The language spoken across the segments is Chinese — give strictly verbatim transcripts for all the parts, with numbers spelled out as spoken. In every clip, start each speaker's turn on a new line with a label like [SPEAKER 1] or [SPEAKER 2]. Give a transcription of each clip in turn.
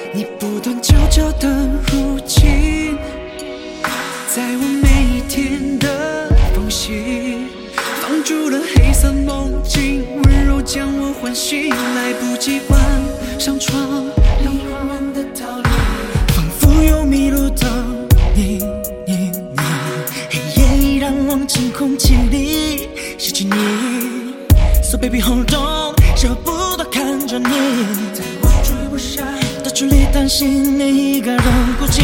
[SPEAKER 1] 你不断悄悄地入侵，在我每一天的缝隙，放逐了黑色梦境，温柔将我唤醒，来不及关上窗，你缓缓地逃离，仿佛有迷路的你，你你，黑夜已让忘进空气里，失去你 ，So baby hold on， 舍不得看着你，在我追不上的距离，担心你一个人孤寂。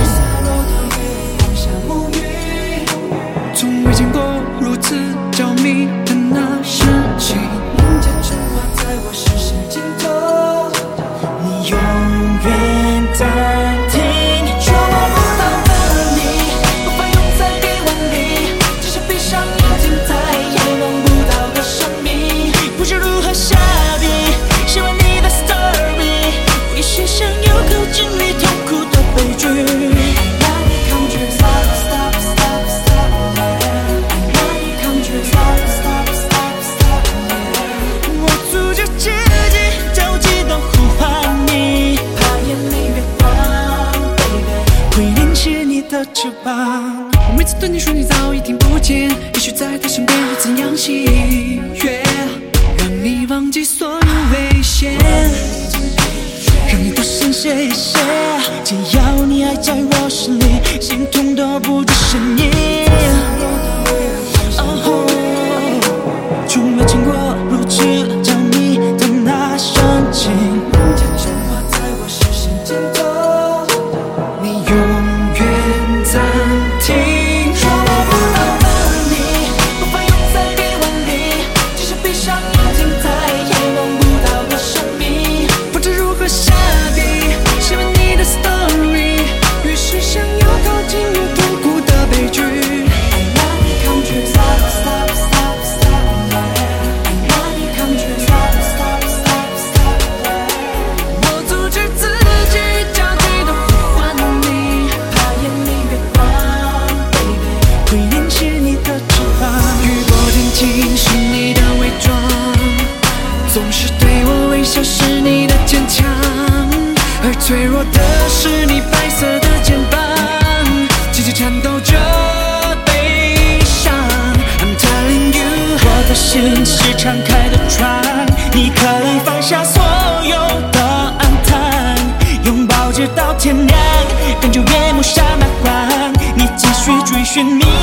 [SPEAKER 1] 从未见过如此着迷的那神情，凝结成画在我视线尽头，你永远暂停。捉摸不到的你，无法拥在臂弯里，只是闭上眼睛再也弄不到的生命，不知如何下笔，写完你的 story， 也许想有口经历痛苦的悲剧。的翅膀，我每次对你说你早已听不见，也许在他身边会怎样喜悦，让你忘记所有危险，让你多深谢谢，只要你还在我心里，心痛都不止声音。哦，从未见过如此着迷的那神情，凝结成画在我视线尽头，你永暂停，捉摸不到的你，无法拥在臂弯里，只是闭上眼睛再也弄不到的生命，不知如何下笔，写完你的 story， 越是想要靠近越痛苦的悲剧。I love you come true stop stop stop stop I love you come true stop stop stop stop 我阻止自己焦急地呼唤你，怕眼里会淋湿你的翅膀，雨过天晴是你的伪装，总是对我微笑是你的坚强，而脆弱的是你白色的肩膀，紧紧颤抖着悲伤。I'm telling you， 我的心是敞开的窗，你可以放下所有的暗淡，拥抱直到天亮，感觉夜幕下漫画，你继续追寻你。